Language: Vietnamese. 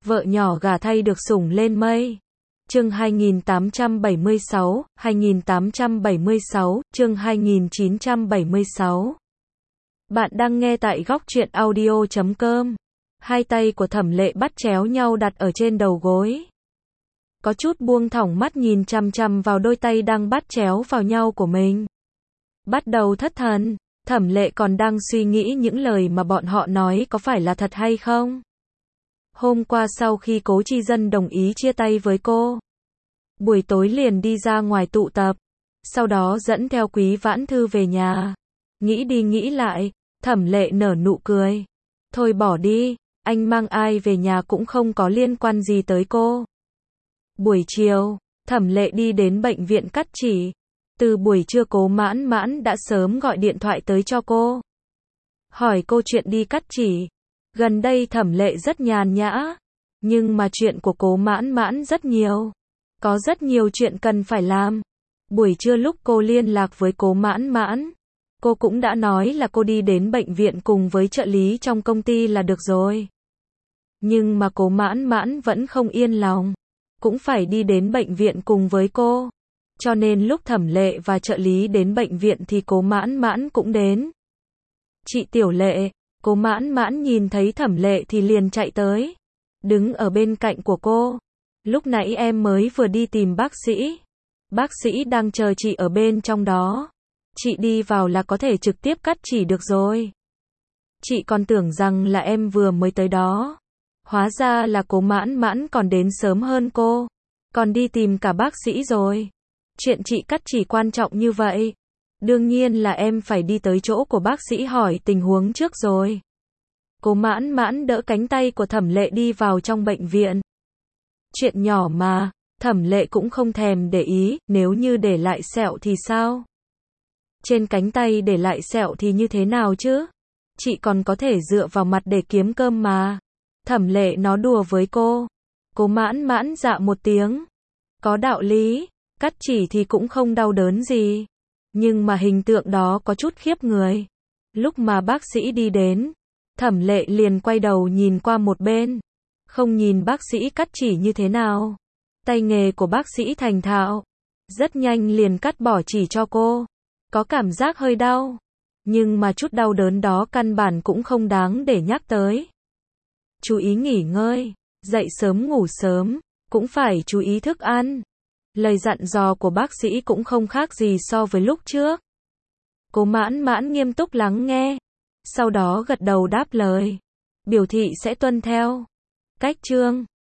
Vợ nhỏ gả thay được sủng lên mây. Chương 2876, chương 2976. Bạn đang nghe tại góc truyện audio.com. Hai tay của Thẩm Lệ bắt chéo nhau đặt ở trên đầu gối. Có chút buông thõng mắt nhìn chằm chằm vào đôi tay đang bắt chéo vào nhau của mình. Bắt đầu thất thần, Thẩm Lệ còn đang suy nghĩ những lời mà bọn họ nói có phải là thật hay không. Hôm qua sau khi Cố Chi Dân đồng ý chia tay với cô, buổi tối liền đi ra ngoài tụ tập, sau đó dẫn theo Quý Vãn Thư về nhà. Nghĩ đi nghĩ lại, Thẩm Lệ nở nụ cười. Thôi bỏ đi, anh mang ai về nhà cũng không có liên quan gì tới cô. Buổi chiều, Thẩm Lệ đi đến bệnh viện cắt chỉ. Từ buổi trưa Cố Mãn Mãn đã sớm gọi điện thoại tới cho cô, hỏi cô chuyện đi cắt chỉ. Gần đây Thẩm Lệ rất nhàn nhã, nhưng mà chuyện của Cố Mãn Mãn rất nhiều. Có rất nhiều chuyện cần phải làm. Buổi trưa lúc cô liên lạc với Cố Mãn Mãn, cô cũng đã nói là cô đi đến bệnh viện cùng với trợ lý trong công ty là được rồi. Nhưng mà Cố Mãn Mãn vẫn không yên lòng, cũng phải đi đến bệnh viện cùng với cô. Cho nên lúc Thẩm Lệ và trợ lý đến bệnh viện thì Cố Mãn Mãn cũng đến. Chị Tiểu Lệ, Cố Mãn Mãn nhìn thấy Thẩm Lệ thì liền chạy tới, đứng ở bên cạnh của cô. Lúc nãy em mới vừa đi tìm bác sĩ. Bác sĩ đang chờ chị ở bên trong đó. Chị đi vào là có thể trực tiếp cắt chỉ được rồi. Chị còn tưởng rằng là em vừa mới tới đó. Hóa ra là Cố Mãn Mãn còn đến sớm hơn cô. Còn đi tìm cả bác sĩ rồi. Chuyện chị cắt chỉ quan trọng như vậy. Đương nhiên là em phải đi tới chỗ của bác sĩ hỏi tình huống trước rồi. Cố Mãn Mãn đỡ cánh tay của Thẩm Lệ đi vào trong bệnh viện. Chuyện nhỏ mà, Thẩm Lệ cũng không thèm để ý, nếu như để lại sẹo thì sao? Trên cánh tay để lại sẹo thì như thế nào chứ? Chị còn có thể dựa vào mặt để kiếm cơm mà. Thẩm Lệ nó đùa với cô. Cố Mãn Mãn dạ một tiếng. Có đạo lý, cắt chỉ thì cũng không đau đớn gì. Nhưng mà hình tượng đó có chút khiếp người. Lúc mà bác sĩ đi đến, Thẩm Lệ liền quay đầu nhìn qua một bên. Không nhìn bác sĩ cắt chỉ như thế nào. Tay nghề của bác sĩ thành thạo. Rất nhanh liền cắt bỏ chỉ cho cô. Có cảm giác hơi đau. Nhưng mà chút đau đớn đó căn bản cũng không đáng để nhắc tới. Chú ý nghỉ ngơi. Dậy sớm ngủ sớm. Cũng phải chú ý thức ăn. Lời dặn dò của bác sĩ cũng không khác gì so với lúc trước. Cố Mãn Mãn nghiêm túc lắng nghe. Sau đó gật đầu đáp lời. Biểu thị sẽ tuân theo. Cách chương